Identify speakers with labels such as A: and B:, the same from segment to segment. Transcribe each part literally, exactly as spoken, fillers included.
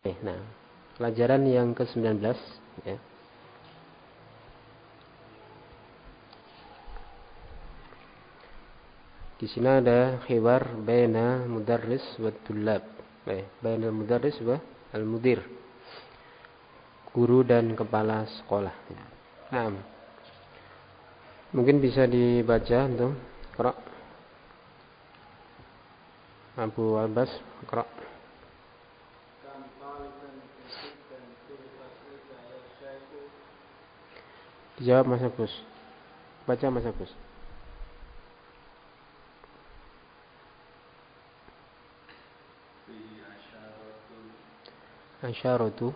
A: Oke, nah, pelajaran yang ke sembilan belas ya. Di sini ada khiwar baina mudarris wa tullab. Eh, baina mudarris wa al-mudir. Guru dan kepala sekolah. Nah, mungkin bisa dibaca untuk Qira. Abu Abbas, Qira. Dijawab Mas Agus. Baca Mas Agus. Asyaratu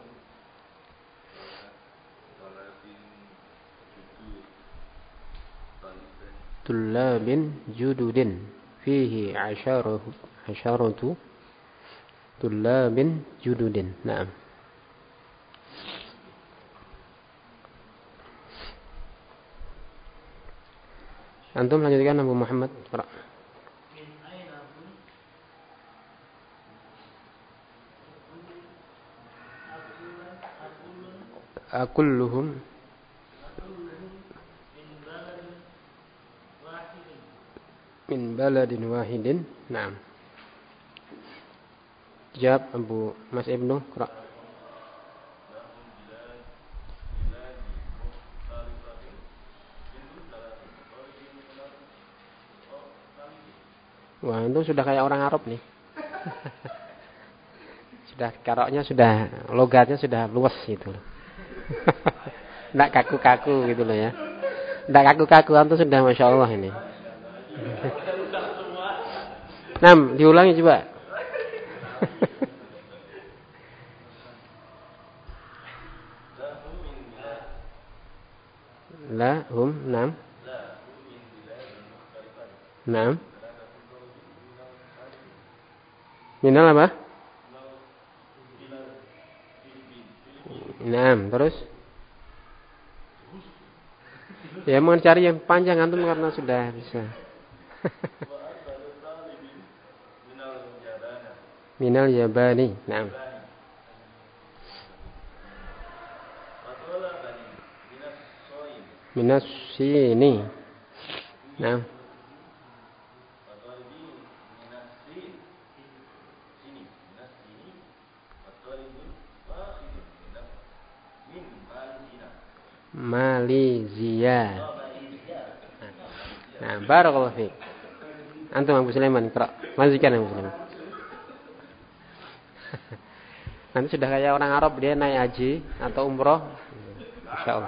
A: tullabin jududin fihi asyaratu asyaratu tullabin jududin. Naam. Antum lanjutkan Abu Muhammad. Qira. Akulluhum min baladin wahidin. Naam. Jawab Abu Mas Ibnu. Qira. Wah, itu sudah kayak orang Arab nih. Sudah karoknya sudah logatnya sudah luas gitu. Nggak kaku-kaku gitu loh ya. Nggak kaku-kaku, antum sudah Masya Allah ini. Nam, diulangi coba. La hum nam. Nam. Minal apa? Nam, terus? Ya mau cari yang panjang antum karena sudah bisa. Minal yabani. Nam. Minas sini. Nam. Malaysia. Nah, barakallahu fiik. Antum Abu Sulaiman, Qira. Lanjutkan Abu Sulaiman. Nanti sudah kayak orang Arab, dia naik haji atau umroh. Insyaallah.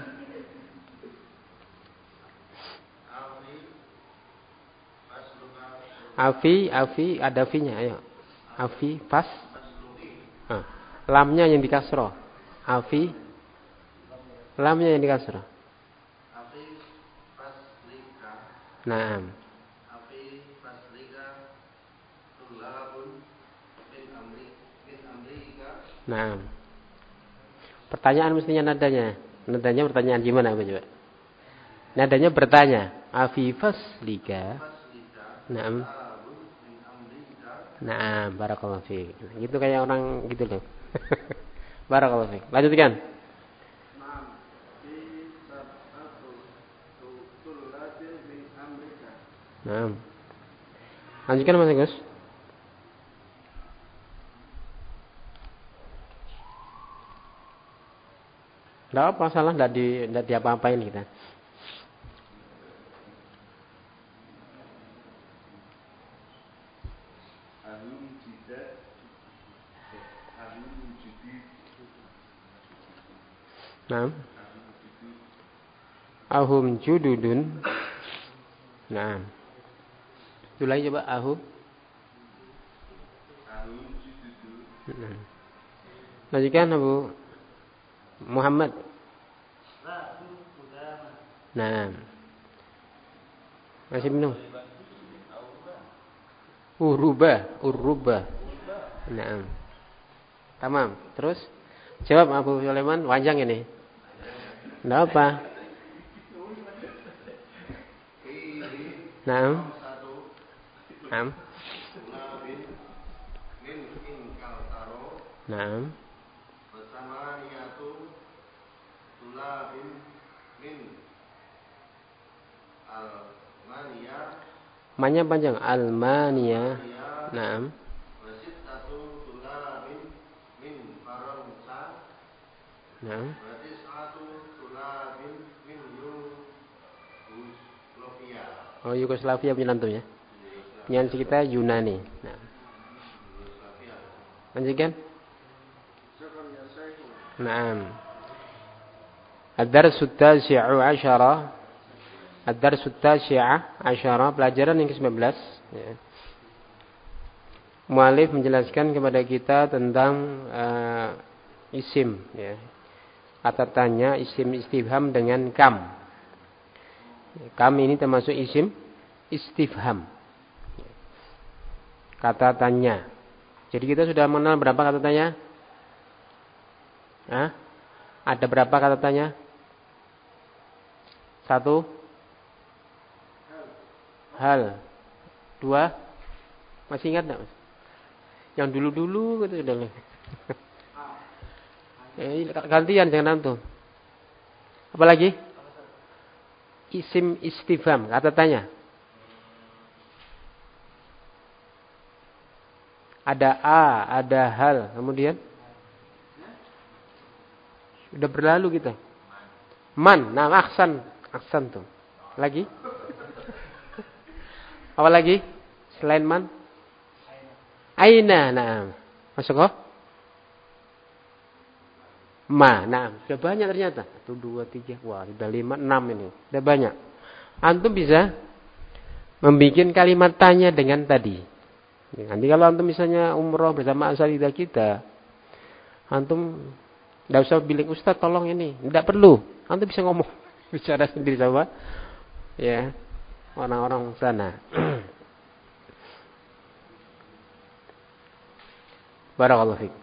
A: Afi, afi, ada fi-nya, ayo. Afi, pas. Ah. Lamnya yang dikasroh. Afi, lamnya yang dikasroh. Naam. Naam. Pertanyaan mestinya nadanya. Nadanya pertanyaan gimana apa coba? Nadanya bertanya. Afi faslika. Naam. Naam, barakallahu fiik. Gitu kayak orang gitu loh. Barakallahu fiik. Lanjutkan. Naam. Lanjutkan Mas Agus. Tidak apa salah, tidak di, tidak diapa-apain kita. Naam. Ahum jududun. Naam. Itu lagi coba ahum. Nah. Lanjutkan Abu Muhammad. Nah. Masih minum. Uruba, uruba. Nah. Tamam. Terus jawab Abu Sulaiman, panjang ini. Enggak apa. Naam. Naam. Naam.
B: Wasamaniyatu tulabin min Almania.
A: Manya panjang. Almania. Naam.
B: Wasittatu tulabin min Faransa.
A: Naam.
B: Watis'atu tulabin min Yugoslavia.
A: Oh, Yugoslavia punya antum ya. Yang kita Yunani. Nah. Lanjutkan. Naam. Ad-darsu at-tasi'u 'asyara. Ad-darsu at-tasi'a 'asyara, pelajaran yang ke-sembilan belas ya. Mu'allif menjelaskan kepada kita tentang uh, isim ya. Kata tanya, isim istifham dengan kam. Kam ini termasuk isim istifham. Kata tanya. Jadi kita sudah mengenal berapa kata tanya? Hah? Ada berapa kata tanya? Satu. Hal. Dua. Masih ingat enggak, Mas? Yang dulu-dulu gitu sudah. Eh, gantian jangan antum. Apa lagi? Isim istifham, kata tanya. Ada a, ada hal, kemudian sudah berlalu kita. Man, nah aksan, aksan tuh. Lagi? Apa lagi? Selain man? Aina, nah. Masuk kok? Ma, nah. Sudah banyak ternyata. Satu, dua, tiga, wah, sudah lima, enam ini. Sudah banyak. Antum bisa membuat kalimat tanya dengan tadi. Nanti kalau antum misalnya umroh bersama asatidzah kita, antum tidak usah bilang Ustaz tolong ini, tidak perlu. Antum bisa ngomong, bicara sendiri sama ya orang-orang sana. Barakallahu fiik.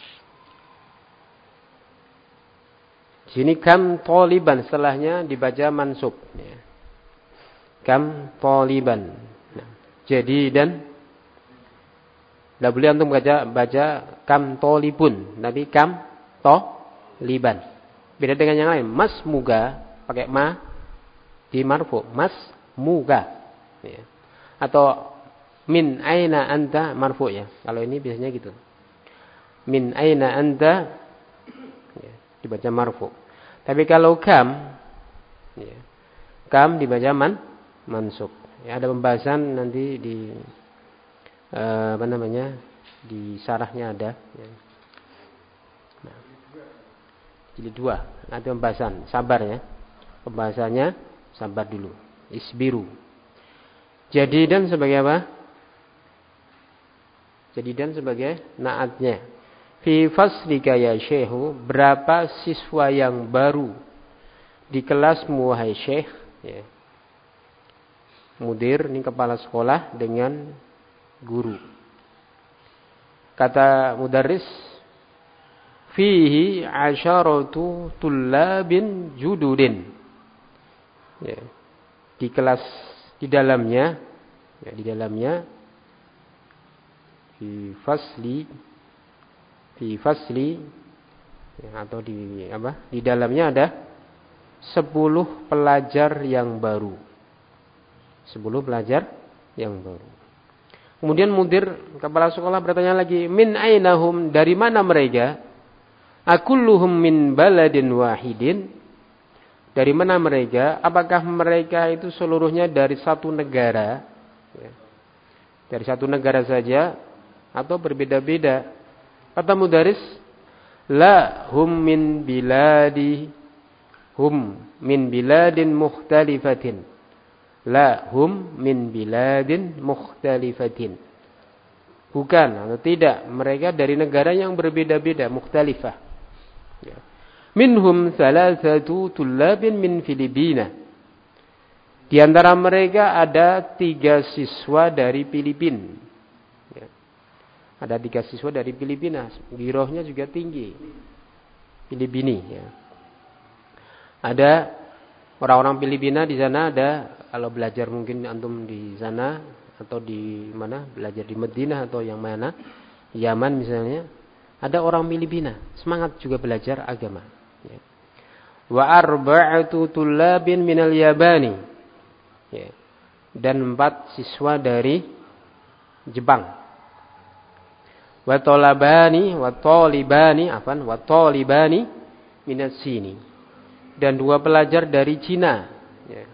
A: Sini kam toliban, setelahnya dibaca mansub. Ya. Kam toliban. Nah, jadi dan tidak boleh antum baca baca kam tolibun, tapi kam toliban. Beda dengan yang lain. Mas muga pakai ma di marfu. Mas muga. Ya. Atau min aina anta marfu ya. Kalau ini biasanya gitu. Min aina anta ya, dibaca marfu. Tapi kalau kam ya, kam dibaca man mansub. Ya, ada pembahasan nanti di uh, apa namanya? Di syarahnya ada ya. Nah, jadi dua, nanti pembahasan, sabar ya. Pembahasannya sabar dulu. Isbiru. Jadi dan sebagai apa? Jadi dan sebagai naatnya. Fi faslika ya syekhu, berapa siswa yang baru di kelasmu wahai syekh ya. Mudir ini kepala sekolah dengan guru. Kata mudarris, fihi asyaratu tullabin jududin. Ya. Di kelas di dalamnya ya, di dalamnya di fasli di fasli ya, atau di apa? Di dalamnya ada sepuluh pelajar yang baru. sepuluh pelajar yang baru. Kemudian mudir kepala sekolah bertanya lagi, min ainahum, dari mana mereka? Akulluhum min baladin wahidin. Dari mana mereka? Apakah mereka itu seluruhnya dari satu negara? Ya. Dari satu negara saja atau berbeda-beda? Kata mudaris, la hum min biladi hum min biladin mukhtalifatin. La hum min biladin mukhtalifatin. Bukan atau tidak, mereka dari negara yang berbeda-beda, mukhtalifah. Ya. Minhum salasatu tullabin min Filipina. Di antara mereka ada tiga siswa dari Filipina. Ya. Ada tiga siswa dari Filipina. Girohnya juga tinggi. Filipini. Ya. Ada orang-orang Filipina di sana, ada kalau belajar mungkin antum di sana atau di mana, belajar di Madinah atau yang mana, Yaman misalnya, Ada orang milibina, semangat juga belajar agama. Ya. Wa arba'atu tullabin minal Yabani. Ya. Dan empat siswa dari Jepang. Wa talabani wa talibani afan wa talibani minas Sini. Dan dua pelajar dari Cina. Ya.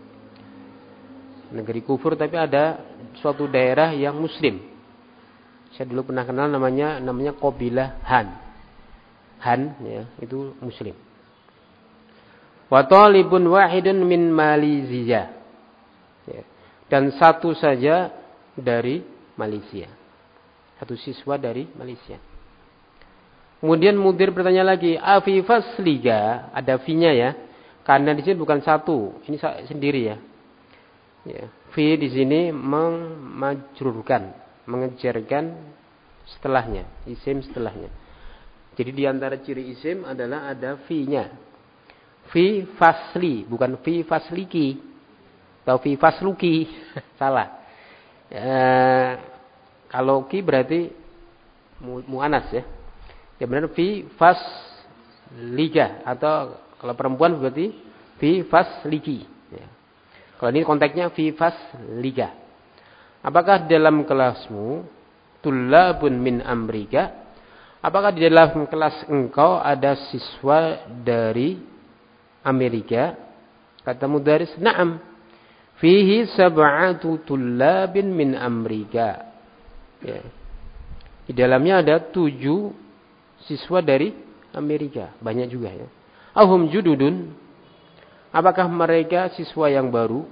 A: Negeri kufur tapi ada suatu daerah yang muslim. Saya dulu pernah kenal namanya namanya Qabilah Han. Han ya, itu muslim. Wa talibun wahidun min Malaysia. Ya. Dan satu saja dari Malaysia. Satu siswa dari Malaysia. Kemudian mudir bertanya lagi, afi fasliga, ada fi-nya ya. Karena di sini bukan satu, ini sendiri ya. Ya. Fi di sini memajrurkan, mengejarkan setelahnya, isim setelahnya. Jadi di antara ciri isim adalah ada fi-nya. Fi fasli, bukan fi fasliki. Atau fi fasluki. Salah. Ya, kalau ki berarti mu, mu'anas ya. Ya benar fi fasliga. Atau kalau perempuan berarti fi fasliki. Ya. Kalau ini konteksnya fi fasliga. Apakah dalam kelasmu tullabun min Amrika? Apakah di dalam kelas engkau ada siswa dari Amerika? Kata mudaris, na'am. Fihi sab'atu tullabin min Amrika. Ya. Di dalamnya ada tujuh siswa dari Amerika. Banyak juga ya. Ahum jududun. Apakah mereka siswa yang baru?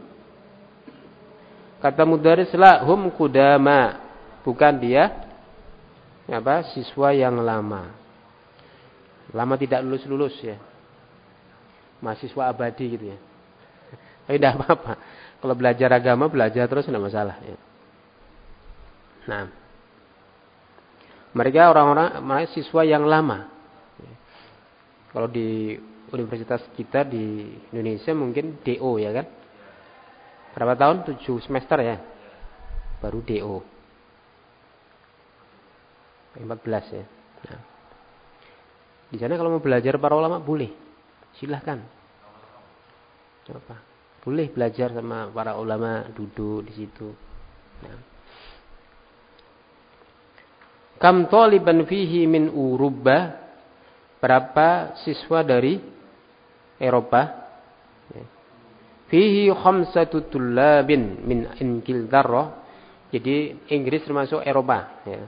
A: Kata mudaris, la hum kudama. Bukan dia apa siswa yang lama. Lama tidak lulus-lulus ya. Mahasiswa abadi gitu ya. Tapi tidak apa-apa. Kalau belajar agama, belajar terus tidak masalah ya. Nah. Mereka orang-orang mereka siswa yang lama. Kalau di universitas kita di Indonesia mungkin D O ya kan. Berapa tahun? tujuh semester ya. Baru D O. empat belas ya. Nah. Di sana kalau mau belajar para ulama boleh. Silahkan. Apa? Boleh belajar sama para ulama, duduk di situ. Nah. Kam taliban fihi min Urubba? Berapa siswa dari Eropa? Fihi khamsatu tullabin min Ingilterra. Jadi Inggris termasuk Eropa ya.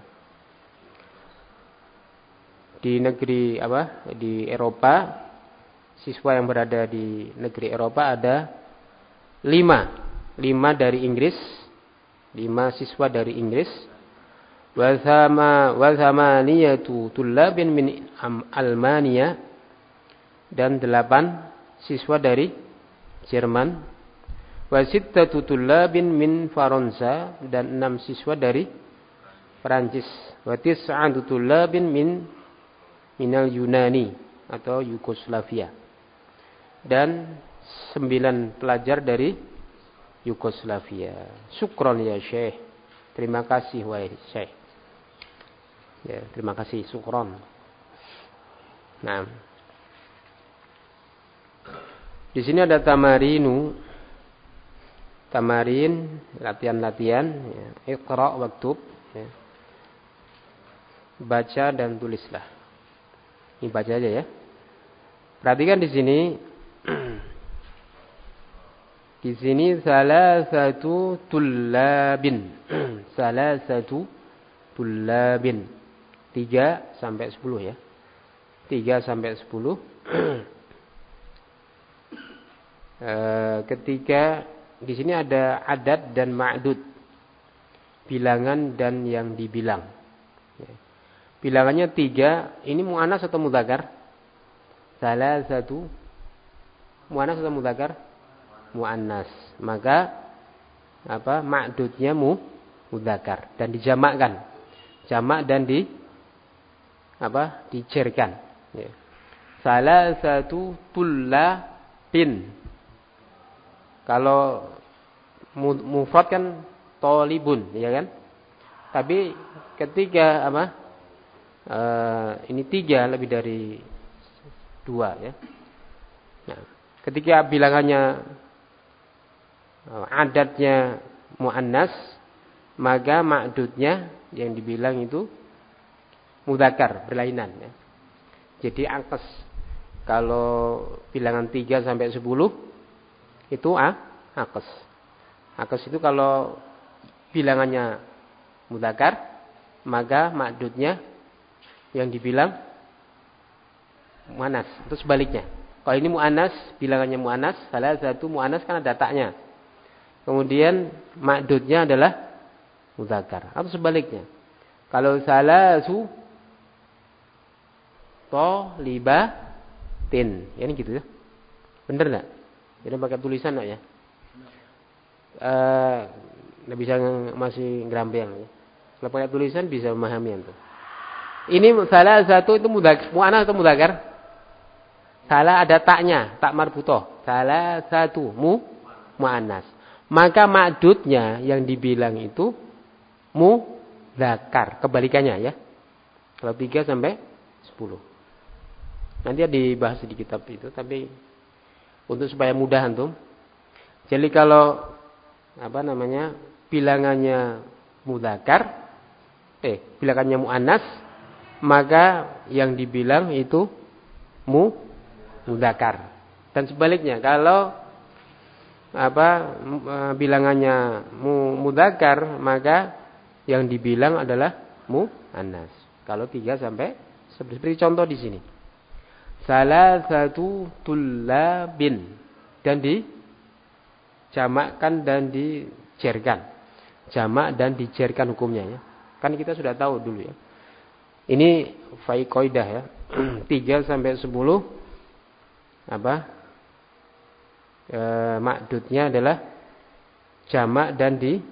A: Di negeri apa? Di Eropa, siswa yang berada di negeri Eropa ada lima, lima dari Inggris, lima siswa dari Inggris. Wasama wasamaniyatu tullabin min Almania dan delapan siswa dari Jerman. Wasittatu tullabin min Faransa dan enam siswa dari Perancis. Wa tis'atu tullabin min minal Yunani atau Yugoslavia. Dan sembilan pelajar dari Yugoslavia. Syukron ya Syekh. Terima kasih wahai Syekh. Ya, terima kasih syukron. Nah. Di sini ada tamarinu. Tamarin, latihan-latihan, ya. Iqra' waktub, ya. Baca dan tulislah. Ini baca aja ya. Perhatikan di sini. Di sini salah satu tullabin. Salah satu tullabin. Tiga sampai sepuluh ya. Tiga sampai sepuluh. E, ketika di sini ada adat dan ma'dud. Bilangan dan yang dibilang. Ya. Bilangannya tiga. Ini mu'anas atau mudzakkar? Salah satu. Mu'anas atau mudzakkar? Mu'annas. Maka apa? Ma'dudnya mu mudzakkar dan dijamakkan. Jamak dan di apa? Dicerkan. Ya. Salah satu tullabin. Kalau mufrad kan tolibun, ya kan? Tapi ketika apa? uh, ini tiga lebih dari dua ya. Nah, ketika bilangannya uh, adatnya muannas, maka ma'dudnya yang dibilang itu mudzakkar, berlainan ya. Jadi akes. Kalau bilangan tiga sampai sepuluh itu ah, akes. Akes itu kalau bilangannya mudzakkar, maka ma'dudnya yang dibilang muannas. Itu sebaliknya. Kalau ini muannas, bilangannya muannas, salah satu muannas kan ada taknya. Kemudian ma'dudnya adalah mudzakkar. Atau sebaliknya. Kalau salasu thalibatin, ya ini gitu ya. Bener enggak? Jadi pakai tulisan enggak ya? Eh, enggak bisa masih ngerambel ya. Kalau pakai tulisan bisa memahami itu. Ini salah satu itu mudzakkar, muannas atau mudzakkar? Salah ada taknya, tak marbutoh. Salah satu mu muannas. Maka ma'dudnya yang dibilang itu mudzakkar, kebalikannya ya. Kalau tiga sampai sepuluh. Nanti dibahas di kitab itu, tapi untuk supaya mudah antum. Jadi kalau apa namanya? Bilangannya mudzakkar, eh bilangannya muannas, maka yang dibilang itu mu mudzakkar. Dan sebaliknya, kalau apa bilangannya mu mudzakkar, maka yang dibilang adalah muannas. Kalau tiga sampai seperti contoh di sini. Salah satu tullabin, dan dijamakkan dan dijerkan. Jamak dan dijerkan hukumnya ya. Kan kita sudah tahu dulu ya. Ini fai qaidah ya. tiga sampai sepuluh apa? E, ma'dudnya adalah jamak dan di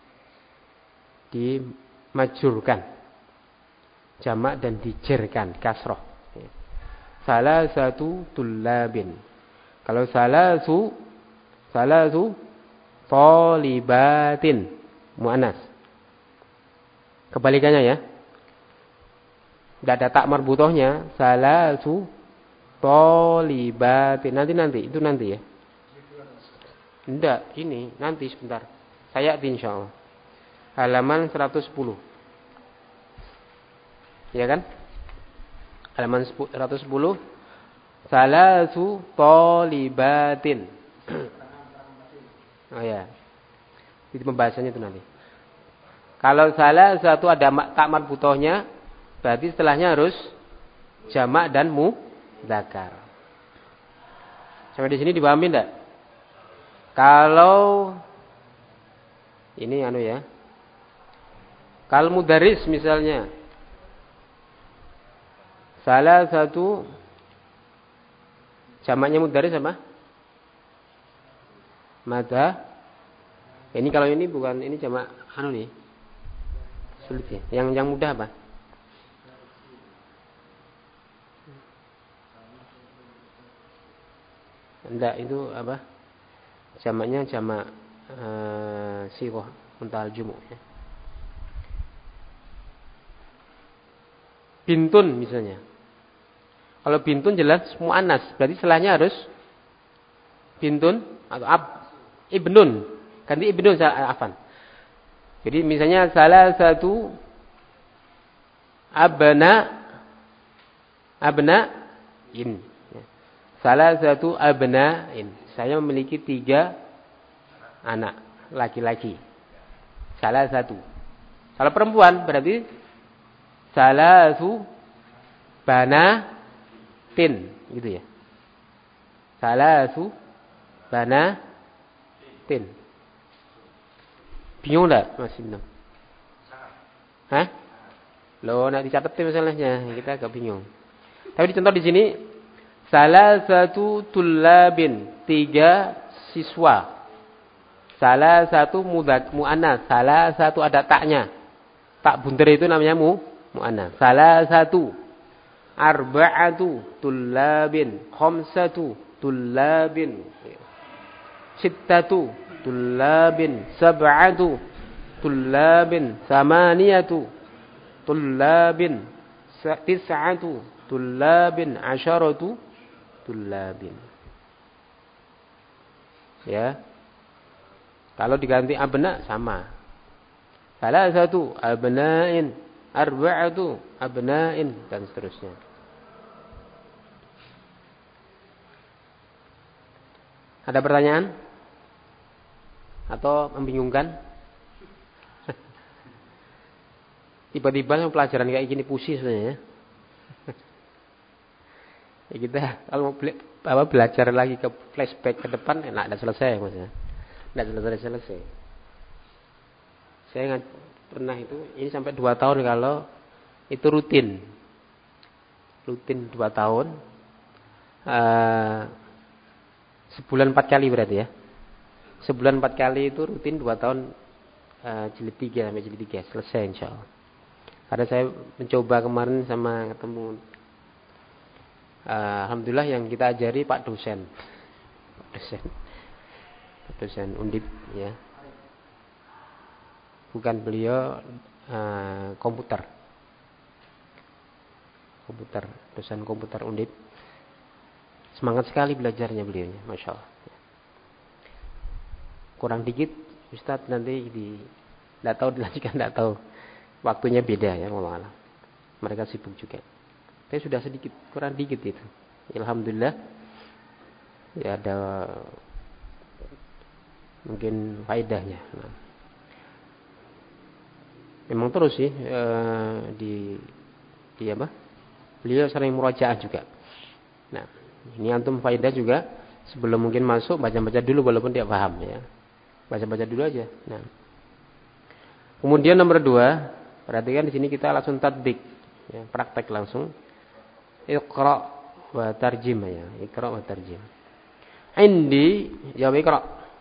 A: dimajurkan. Jamak dan dijerkan, kasroh. Salah satu tullabin. Kalau salah su salah su thalibatin, muannas. Kebalikannya ya. Tidak ada tak marbutohnya. Salah su thalibatin. Nanti nanti itu nanti ya. Tidak, ini nanti sebentar. Saya insyaallah. Halaman seratus sepuluh. Ya kan? Halaman seratus sepuluh. Salasu thalibatin. Oh ya. Itu pembahasannya itu nanti. Kalau salah satu ada tak marbutohnya, berarti setelahnya harus jamak dan mudzakkar. Sampai di sini dipahami enggak? Kalau ini anu ya. Kalau mudaris misalnya, salah satu jamaknya mudaris apa? Mada. Ini kalau ini bukan, ini jamak anu nih. Sulit ya. Yang yang mudah apa? Enggak, itu apa? Jamaknya jamak uh, sighah muntal jumu ya. Bintun misalnya. Kalau bintun jelas muannas, berarti setelahnya harus bintun atau ab ibnun. Ganti ibnun afan. Jadi misalnya salah satu abna abna in. Salah satu abna in. Saya memiliki tiga anak laki-laki. Salah satu. Kalau perempuan berarti salah satu banatin, gitu ya. Salah satu banatin. Bingung enggak Mas Ibnu? Hah? Loh, nak dicatat misalnya, kita agak bingung. Tapi dicontoh di sini, salah satu tullabin, tiga siswa. Salah satu mudzak muannas, salah satu ada taknya. Tak bunter itu namanya mu muannas. Salah satu arba'atu tullabin, khamsatu tullabin, sittatu tullabin, sab'atu tullabin, samaniyatu tullabin, tis'atu tullabin asyaratu tullabin. Ya. Kalau diganti abna sama. Salah satu abna'in, arba'atu abna'in dan seterusnya. Ada pertanyaan? Atau membingungkan? Tiba-tiba pelajaran kayak gini pusing sebenarnya. Ya kita kalau mau bela- apa, belajar lagi ke flashback ke depan enak, tidak selesai maksudnya. Tidak selesai-selesai. Saya ingat pernah itu, ini sampai dua tahun kalau itu rutin. Rutin dua tahun. Uh, sebulan empat kali berarti ya. Sebulan empat kali itu rutin dua tahun, uh, jilid tiga sampai jilid tiga. Selesai insya Allah. Karena saya mencoba kemarin sama ketemu, uh, alhamdulillah yang kita ajari Pak dosen, Pak dosen, Pak dosen Undip ya, bukan beliau uh, komputer, komputer, dosen komputer Undip, semangat sekali belajarnya beliaunya, masya Allah. Kurang dikit, Ustadz nanti di, tidak tahu dilanjutkan, tidak tahu. Waktunya beda ya, malah. Mereka sibuk juga. Tapi sudah sedikit, kurang dikit itu. Alhamdulillah. Ya ada mungkin faedahnya. Nah. Memang terus sih eh, di di apa? Beliau sering murajaah juga. Nah, ini antum faedah juga sebelum mungkin masuk baca-baca dulu walaupun tidak paham ya. Baca-baca dulu aja. Nah. Kemudian nomor dua, perhatikan di sini kita langsung tatbik, ya, praktek langsung. Iqra wa tarjim ya, Iqra wa tarjim. Indi, jawab Iqra.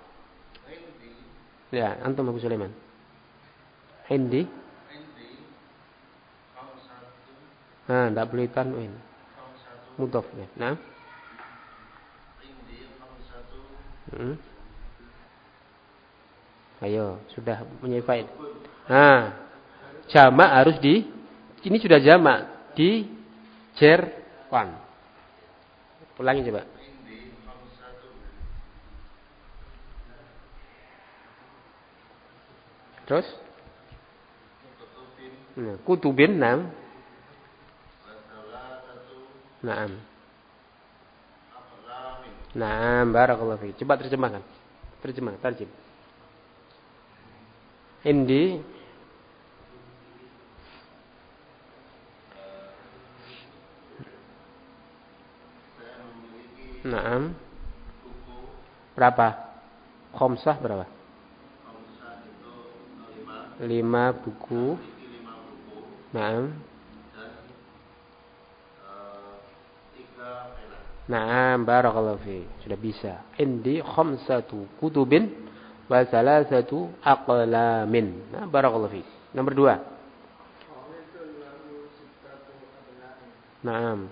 A: Ya, antum Abu Sulaiman. Indi. Ah, enggak boleh tanwin. Mudhaf ya. Nah. Hmm. Ayo, sudah punya faedah. Nah, jamak harus di, ini sudah jamak di jerwan. Ulangi coba. Terus? Nah, kutubin nam. Naam. Naam, barakallahu fiik. Coba terjemahkan. Terjemah, tarjim. Indi Naam. Berapa? Khomsah berapa? Lima buku. Naam. Naam, barakallahu fi. Sudah bisa. Indi khamsatu kutubin wa salasatu aqlamin. Nah, barakallahu fi. Nomor dua. Naam.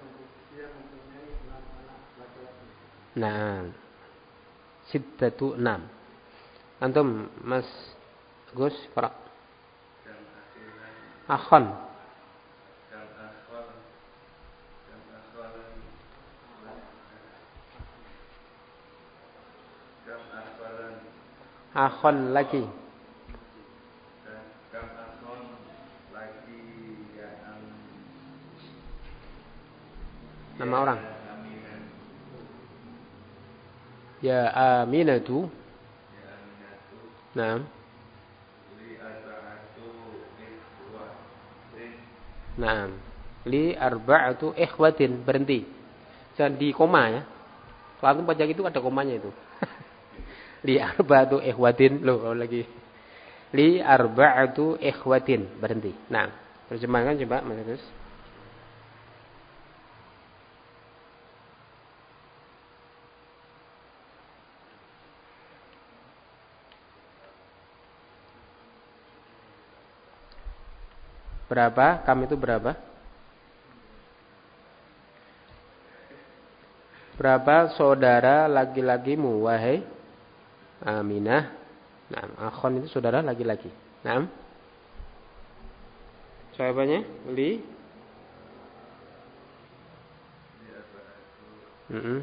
A: Naam. Sittatu enam. Antum Mas Gus Farak. Akhon. Akhon lagi. Nama orang. Ya Aminatu. Naam. Naam. Li arba'atu ikhwatin. Berhenti. Jangan di koma ya. Kalau baca itu ada komanya itu. Li arba'atu ikhwatin. Loh, kalau lagi. Li arba'atu ikhwatin. Berhenti. Nah, terjemahkan coba Mas Agus. Berapa? Kam itu berapa? Berapa saudara laki-lakimu, wahai Aminah? Nah, akhon itu saudara laki-laki. Nah, jawabannya li Mm-mm.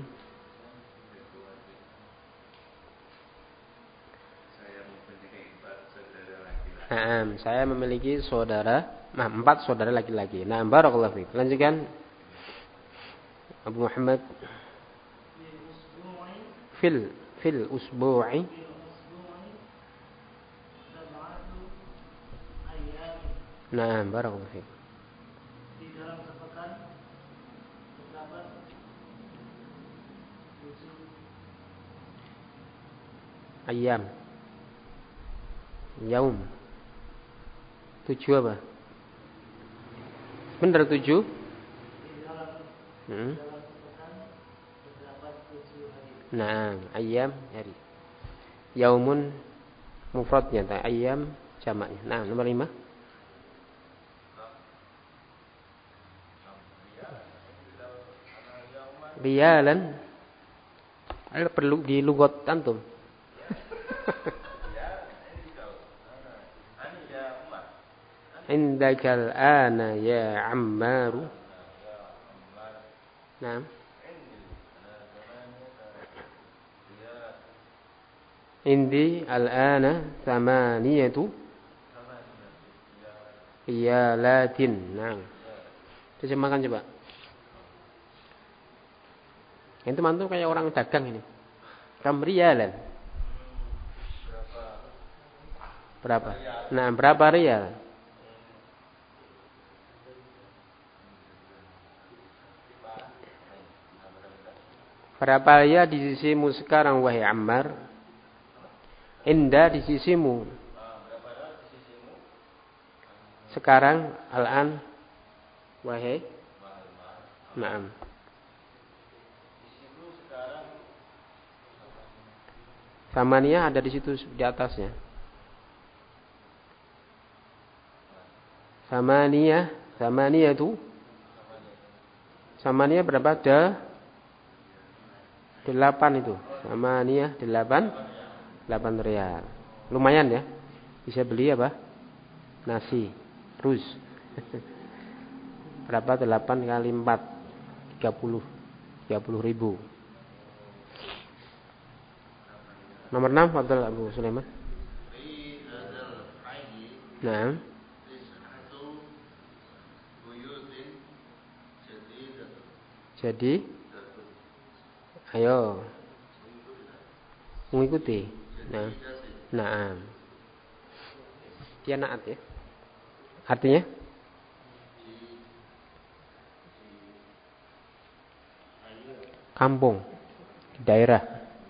A: Nah, saya memiliki saudara, nah, empat saudara laki-laki. Nah, barakallahu fiik. Lanjutkan. Abu Muhammad. Fil fil usbu'i. Nah, barakallahu fiik.
C: Di dalam sepekan terdapat tujuh
A: Ayam. Yaum. Tujuh apa? Benar tujuh?
C: di dalam
A: Hmm.
C: di dalam sepekan terdapat tujuh hari.
A: Nah, ayam hari. Yaumun mufradnya, ayam jamaknya. Nah, nomor lima. Riyalan. Ada perlu di lugat antum. Indakal ana ya Ammaru. Nah. Indi al-ana thamaniyatu riyalatin. Nah. Terjemahkan coba. Itu mantu kayak orang dagang ini. Kam riyalan. Berapa? Nah, berapa riyal? Berapa riyal di sisimu sekarang wahai Ammar? Indah di sisimu. Sekarang al-an wahai. Naam. Samania ada di situ di atasnya. Samania, samania itu. Samania berapa? Ada delapan itu. Samania delapan. Delapan riyal. Lumayan ya. Bisa beli apa? Nasi. Rus. Berapa? Delapan kali empat. Tiga puluh. Tiga puluh ribu. Nomor enam, Fadl Abu Sulaiman. Nah. Jadi, ayo mengikuti. Nah, nah, dia naat ya. Artinya? Kampung, daerah.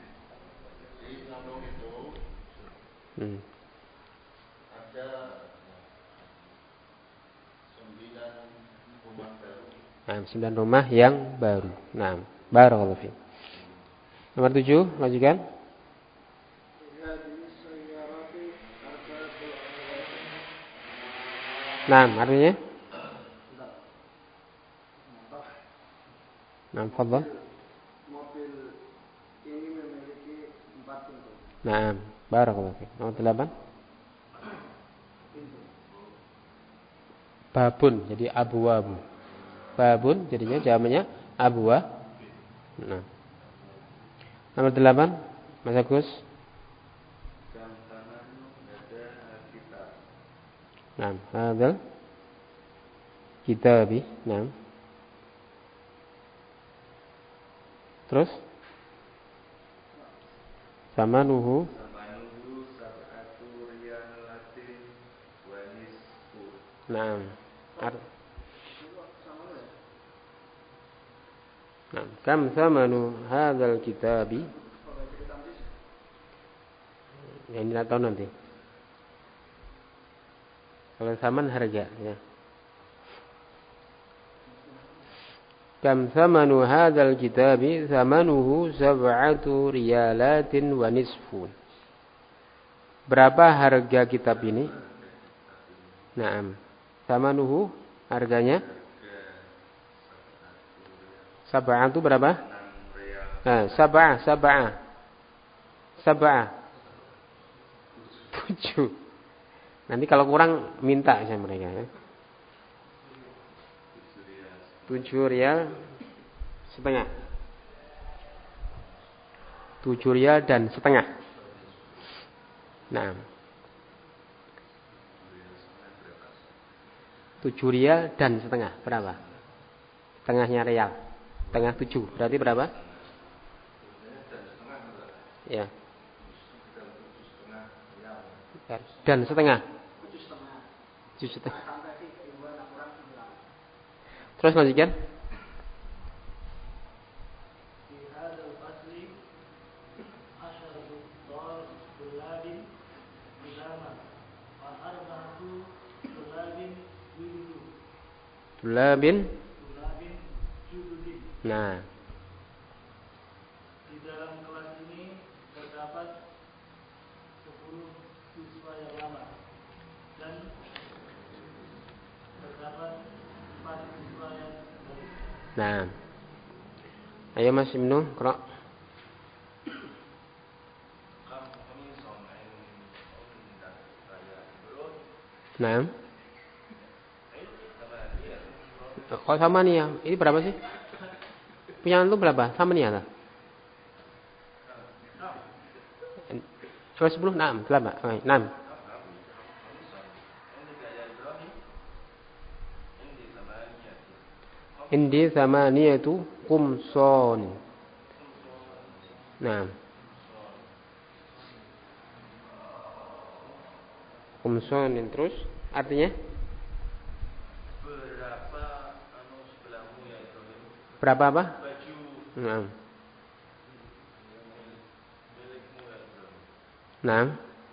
A: Hmm. Nah, sembilan rumah yang baru. Nah, barakallahu fiik. Nomor tujuh, lanjutkan. Nah, artinya? Nah, fadhal.
B: Mobil ini memiliki empat pintu.
A: Nah, barakallahu fiik. Nomor delapan. Babun, jadi abwabu. Babun jadinya jamaknya abwa. Nah. Nomor delapan, Mas Agus. Nah, hadal kitabi. Nah. Terus samanuhu Nah. Nah, kam samanu hadzal kitabi? Ya, ini tidak tahu nanti. Kalau saman harga ya. Kam samanu hadzal kitabi? Samanuhu sab'atu riyalatin wa nisfun. Berapa harga kitab ini? Naam. Samanuhu harganya sab'ah itu berapa? Nah, sab'ah, sab'ah. Sab'ah. Tujuh. Nanti kalau kurang minta sama mereka ya. Tujuh riyal setengah. tujuh rial dan setengah. Nah, tujuh rial dan setengah berapa? Setengahnya rial. Setengah tujuh berarti berapa? Ya. Dan setengah. Tujuh setengah. Terus lanjutkan. Tulabin. Nah,
C: Di dalam kelas ini terdapat sepuluh siswa yang lama dan terdapat empat siswa yang baru.
A: nah. Ayo Mas Ibnu, qra. Nah. Kok sama nih ya? Ini berapa sih? Punya antum berapa? Sama nih ya? Coba sepuluh, enam, berapa? enam. Indi samaniyatu qumson. Nah. Qumson terus artinya?
D: Berapa anu sebelahmu ya Ibrahim?
A: Berapa apa?
D: Baju.
A: Nah.
D: Milikmu ya Ibrahim.
A: Nah.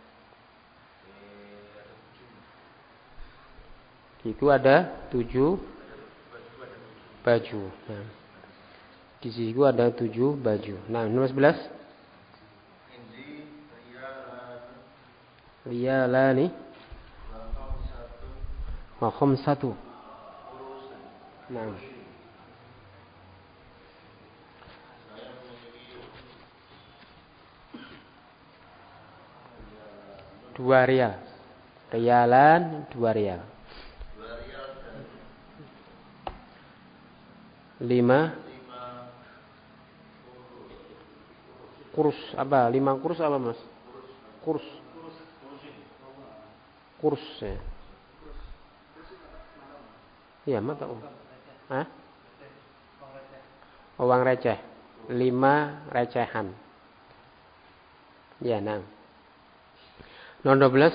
A: Itu ada tujuh baju. Nah. Di sini gua ada tujuh baju. Nah, nomor sebelas.
D: Indi
A: Riyalani. Wa khamsatu. Nah. Dua rial. Rialan dua rial. Lima kurs apa? Lima kurs apa Mas? Kurs. Kurs ya. Iya, mata uang. Hah? Uang receh. Lima recehan. Ya, nah. Nomor dua belas.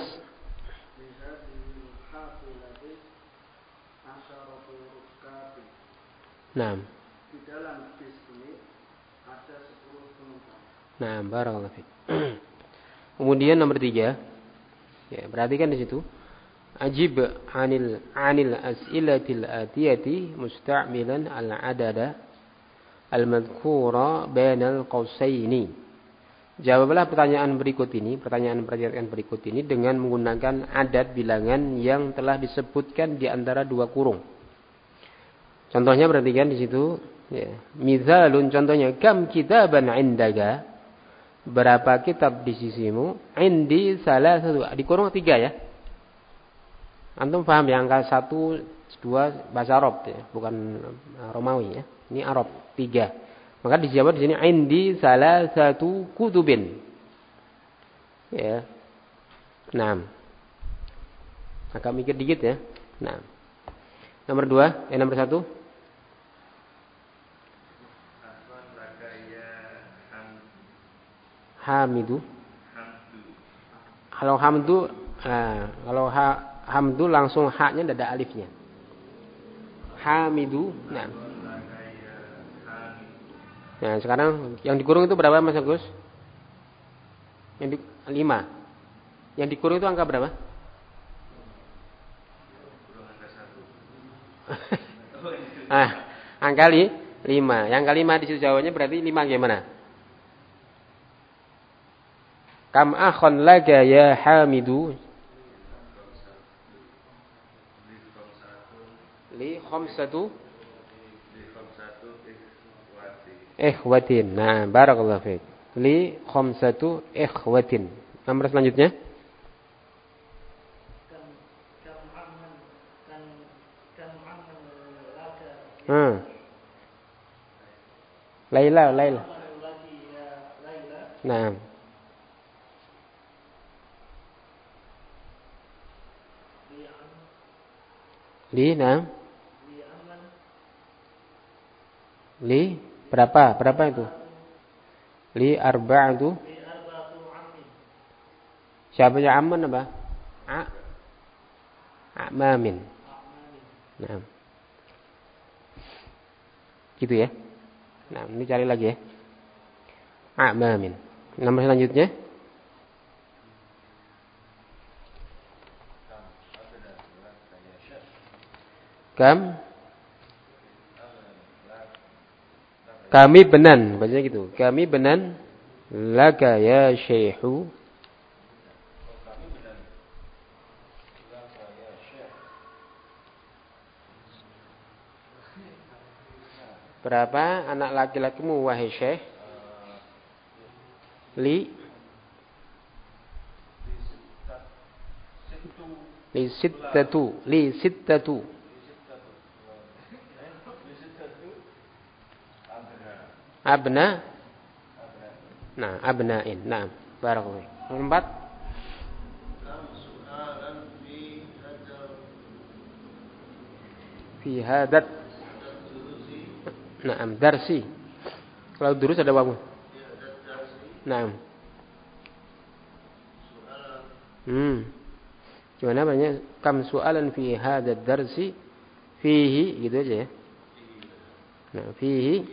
A: Nah.
B: Di dalam bis ini ada sepuluh penumpang.
A: Nah, barakallahu fiik. Kemudian nomor tiga. Ya, perhatikan di situ. Ajib anil anil as'ilatil atiyati musta'milan al-adada al-madhkura bainal qausaini. Jawablah pertanyaan berikut ini, pertanyaan-pertanyaan berikut ini dengan menggunakan adat bilangan yang telah disebutkan di antara dua kurung. Contohnya perhatikan di situ, ya. Mizalun contohnya kam kitaban indaka? Berapa kitab di sisimu? Indi salah satu. Di kurung tiga ya. Antum paham ya, angka satu, dua bahasa Arab ya, bukan Romawi ya. Ini Arab tiga. Maka dijawab di sini indi salah satu kutubin. Ya. Enam. Agak mikir dikit ya. Nah. Nomor dua, eh nomor satu. Hamidu. Kalau hamdu, nah, kalau ha, hamdu langsung haknya tidak ada alifnya. Hamidu. Nah. Nah, sekarang yang dikurung itu berapa Mas Agus? Yang di, lima. Yang dikurung itu angka berapa? ah, angka li, lima. Yang kelima di situ jawabannya berarti lima gimana? Kam akhon laga ya Hamidu? Li khamsatu ikhwatin. Nah, barakallahu fiik. Li khamsatu ikhwatin. Nomor selanjutnya. Hmm. Laila, Laila. Nah. Li, nah. Li, berapa? Berapa itu? Li arba'atu. Siapa yang aman apa? A. A'mamin. Nah. Gitu ya. Nah, ini cari lagi ya. A'mamin. Nomor selanjutnya. Kam. Kami benan, bacanya gitu. Kami benan laka ya syekhu. Berapa anak laki-lakimu wahai syekh? Li Li sittatu Li sittatu Abna. Nah, abna'in. Nah, barakallahu. Nomor empat. Fi hadat. Naam, darsi. Kalau durus ada wawu. Naam. Hmm. Gimana banyak? Kam su'alan fi hadat darsi. Fihi, gitu aja ya. Nah, fihi.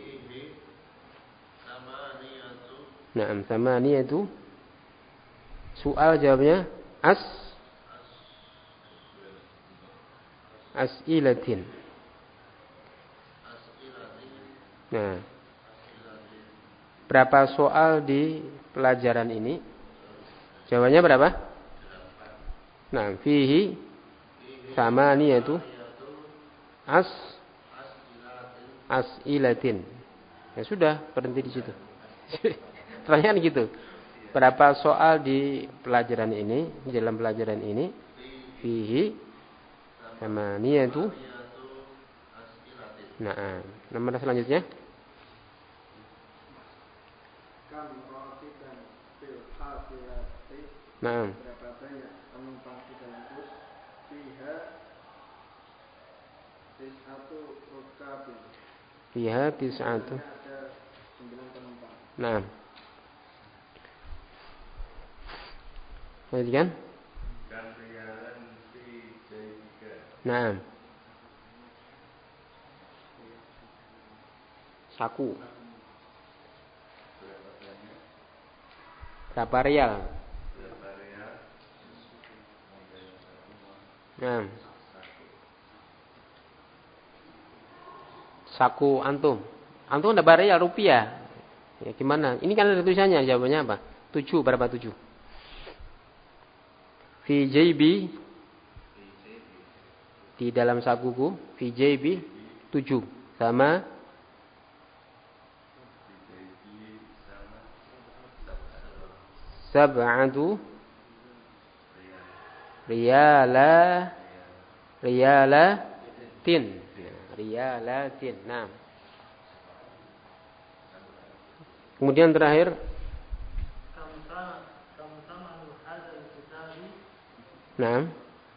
A: Naam, samaniyatu. Soal jawabnya as as'ilatin. Nah, berapa soal di pelajaran ini? Jawabannya berapa? Nah, fihi samaniyatu as as'ilatin. Ya sudah, berhenti di situ. Pertanyaan gitu. Berapa soal di pelajaran ini, di dalam pelajaran ini? Fihi samaniyatu. Nah, nomor selanjutnya. Nah.
B: Berapa banyak penumpang di dalam bus? Fiha tis'atu rukabin.
A: Fiha tis'atu.
B: Ada sembilan penumpang.
A: Nah. Lanjutkan. Nah. Saku. Berapa rial? Nah. Saku antum. Antum ada rial rupiah. Ya gimana? Ini kan ada tulisannya, jawabannya apa? Tujuh, berapa tujuh? Fi jaybi, di dalam sakuku. Fi jaybi tujuh sama sab'atu riyala riyalatin. Riyalatin. Nah. Kemudian terakhir. Nah.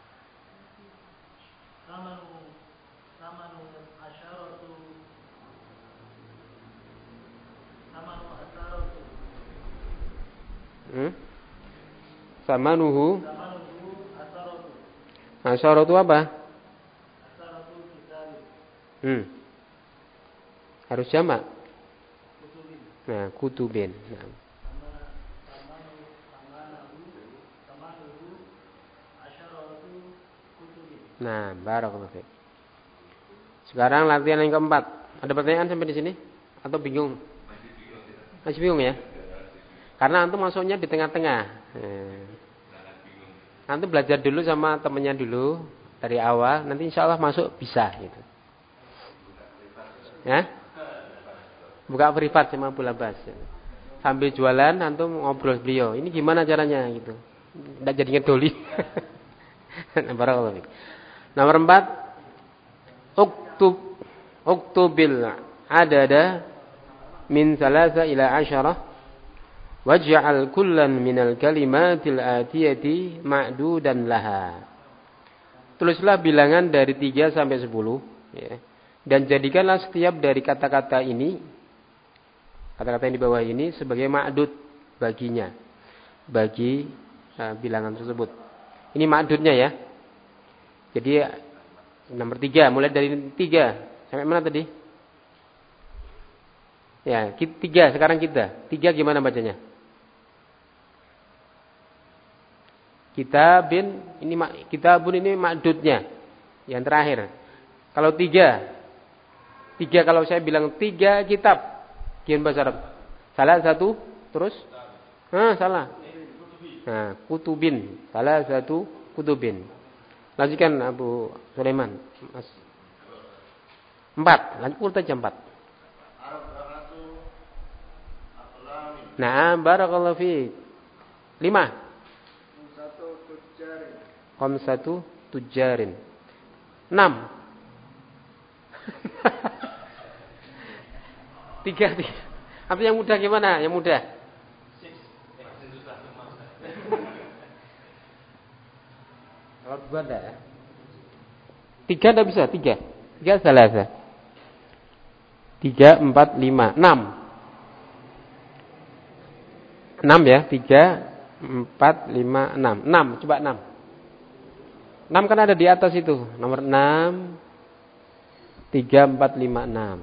A: Hmm? Samanuhu. Asyaratu apa? Hmm. Harus jamak. Nah, kutubin. Nah. Nah, barakallahu fiik. Sekarang latihan yang keempat. Ada pertanyaan sampai di sini? Atau bingung? Masih bingung ya? Karena antum masuknya di tengah-tengah. Hmm. Antum belajar dulu sama temennya dulu dari awal. Nanti insya Allah masuk bisa gitu. Ya? Buka privat sama Abu Labas. Sambil jualan antum ngobrol beliau. Ini gimana caranya gitu. Tidak jadi ngedoli. Barakallahu fiik. Nomor empat, uktub uktubil adada min salasa ila asyarah Waj'al kullan minal kalimatil atiyati ma'dudan laha. Tulislah bilangan dari tiga sampai sepuluh. Ya. Dan jadikanlah setiap dari kata-kata ini, kata-kata yang di bawah ini sebagai ma'dud baginya. Bagi uh, bilangan tersebut. Ini ma'dudnya ya. Jadi nomor tiga, mulai dari tiga. Sampai mana tadi? Ya, tiga sekarang kita. Tiga gimana bacanya? Kitabin, ini kitabun ini ma'dudnya. Yang terakhir. Kalau tiga. Tiga kalau saya bilang tiga kitab. Gimana bahasa Arab? Salah satu, terus? Nah, salah. Nah, kutubin. Salah satu kutubin. Lanjutkan Abu Sulaiman. Mas. Empat. Lanjut aja empat. Nah, barakallahu fiik. Lima. Khamsatu tujarin. Enam. Tiga, tiga. Apa yang mudah gimana? Yang mudah. Kalau dua ada ya. Tiga tidak bisa. Tiga. Tiga salah. Tiga, empat, lima. Enam. Enam ya. Tiga, empat, lima, enam. Enam. Coba enam. Enam kan ada di atas itu. Nomor enam. Tiga, empat, lima, enam.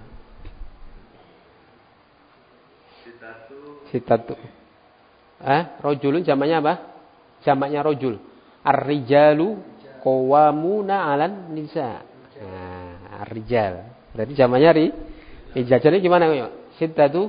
A: Sitatu. Eh, rojulun jamaknya apa? Jamaknya rojul. Ar-rijalu qawwamuna 'alan nisa. Nah, ar-rijal. Berarti jamaknya ri. Rijal. Jadi gimana yuk? Sitatu.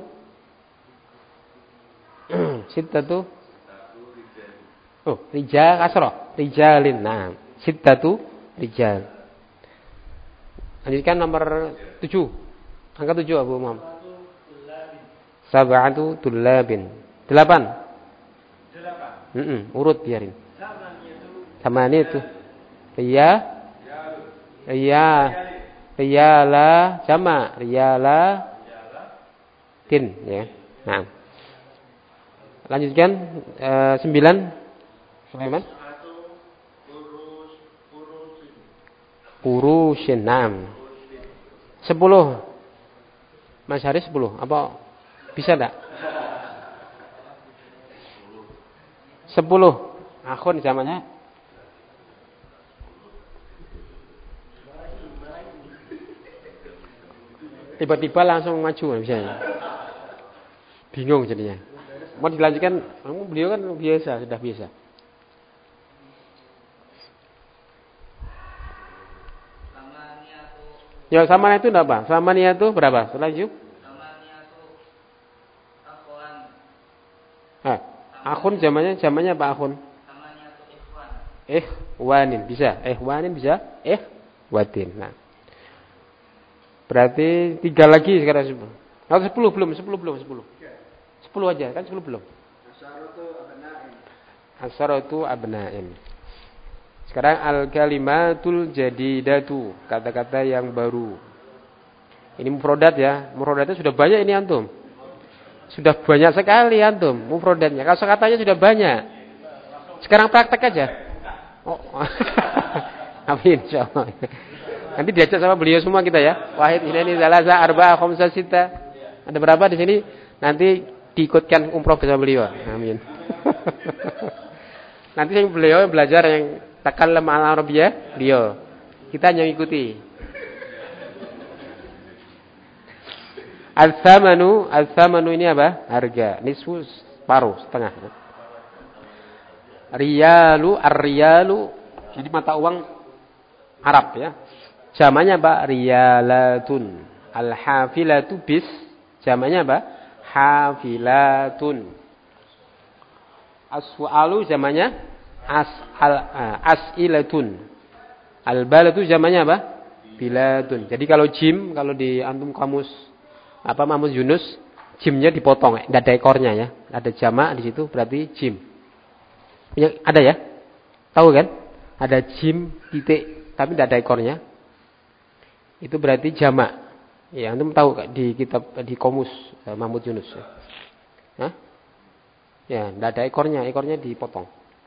A: Sitatu. Oh, rijal kasroh. Rijalin. Nah, sitatu rijal. Lanjutkan nomor tujuh. Angka tujuh Abu Muhammad. Sab'atu tullabin. Delapan. Delapan. Mm-mm, urut biarin. Sama ini itu. Iya. Iya. Riyala sama. Riyala. Tin. Ya. Nah. Lanjutkan. Uh, sembilan. Sulaiman. Urushin. Naam. Sepuluh. Mas Haris sepuluh. Apa? Bisa tak? Sepuluh. Akhun zamannya. Tiba-tiba langsung maju misalnya. Bingung jadinya. Mau dilanjutkan, beliau kan biasa, sudah biasa. Ya sama itu enggak apa? Sama itu berapa? Selanjut. Ah, akhun zamannya zamannya apa akhun? Eh, wanin bisa. Eh, wanin bisa. Eh, watin. Nah. Berarti tiga lagi sekarang sepuluh. Atau sepuluh belum, sepuluh belum, sepuluh. Sepuluh aja, kan sepuluh belum. Asharatu abna'in. Sekarang al-kalimatul jadidatu, kata-kata yang baru. Ini mufradat ya. Mufradatnya sudah banyak ini antum. Sudah banyak sekali antum mufradatnya. Kata-katanya sudah banyak. Sekarang praktek aja. Oh. Amin insyaallah. Nanti diajak sama beliau semua kita ya. Wahid ini zalaza arba'a khamsa sita. Ada berapa di sini? Nanti diikutkan umroh bersama beliau. Amin. Nanti yang beliau belajar yang takallam al-arabiyyah, beliau. Kita hanya ikuti. Al-thamanu, al-thamanu ini apa? Harga. Nisfu separuh, setengah. Riyalu, ar-riyalu. Jadi mata uang Arab ya. Jamannya apa? Riyalatun. Al-hafilatu bis. Jamannya apa? Hafilatun. As-su'alu jamannya as al as-ilatun. Al-balatu jamannya apa? Bilatun. Jadi kalau jim, kalau di antum kamus apa Mahmud Yunus, jimnya dipotong, enggak ada ekornya ya. Ada jamak di situ berarti jim. Yang ada ya? Tahu kan? Ada jim titik tapi enggak ada ekornya. Itu berarti jamak. Ya, antum tahu di kitab di Qomus Mahmud Yunus ya. Hah? Ya, tidak ada ekornya, ekornya dipotong.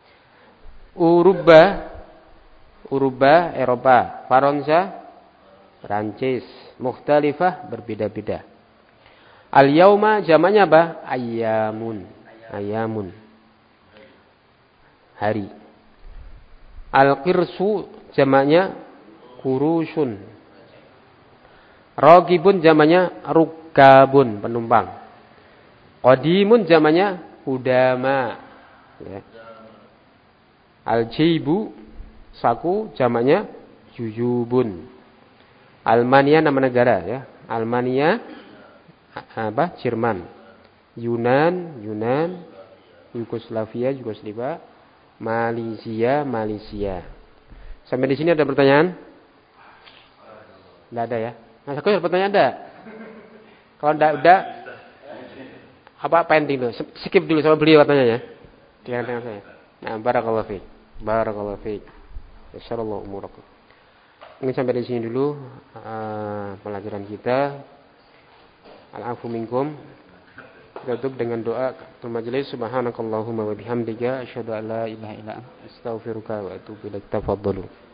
A: Uruba, Uruba Eropa, Faransa, Perancis, mukhtalifah berbeda-beda. Al-yauma jamaknya apa? Ayyamun. Ayyamun. Hari. Al-qirsu jamaknya kurusun. Ragibun jamaknya rukabun, penumpang. Qadimun jamaknya udama. Ya. Al-jibu saku jamaknya jujubun. Almania nama negara ya. Almania apa? Jerman. Yunan, Yunan. Yugoslavia, Yugoslavia. Malaysia, Malaysia. Sampai di sini ada pertanyaan? Tidak ada ya. Mas aku ada pertanyaan ada? Kalau tidak ada, apa pending dulu? Skip dulu sama beliau katanya ya. Dengan dengan saya. Nah, barakallahu fiik. Barakallahu fiik. Insyaallah umurakum. Mungkin sampai di sini dulu uh, pelajaran kita. Al-afu minkum. Kita tutup dengan doa majelis. Subhanakallahumma wa bihamdika asyhadu an la ilaha illa anta astaghfiruka wa atubu ilaik. Tafadhalu.